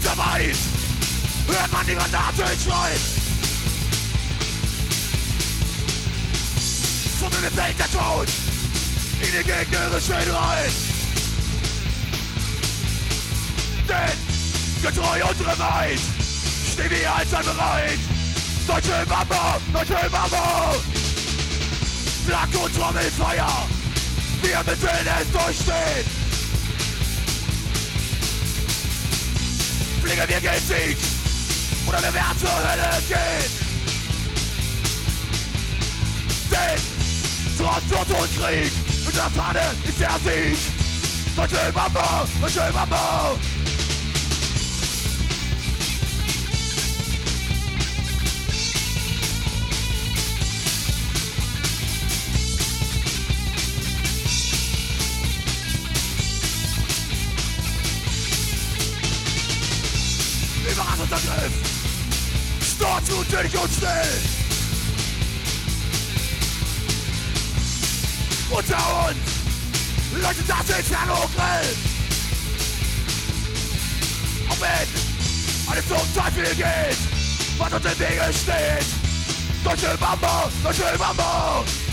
weit hört man die Granaten schreien. Vor mir fällt der Tod in die gegnerische rein. Denn getreu unsere Wahrheit stehen wir allzeit bereit. Deutsche Mama, deutsche Mama. Flak und Trommelfeuer, wir müssen es durchstehen. Fliegen wir gegen Sieg oder wir werden zur Hölle gehen. Denn trotz Tod und Krieg mit der Fahne ist der Sieg. Deutsche Mama, deutsche Mama. Überraschungsangriff! Sturz natürlich und schnell! Unter uns leuchtet das Inferno grell! Auch wenn alles zum Teufel geht, was uns im Wege steht! Deutsche Mama, deutsche Mama!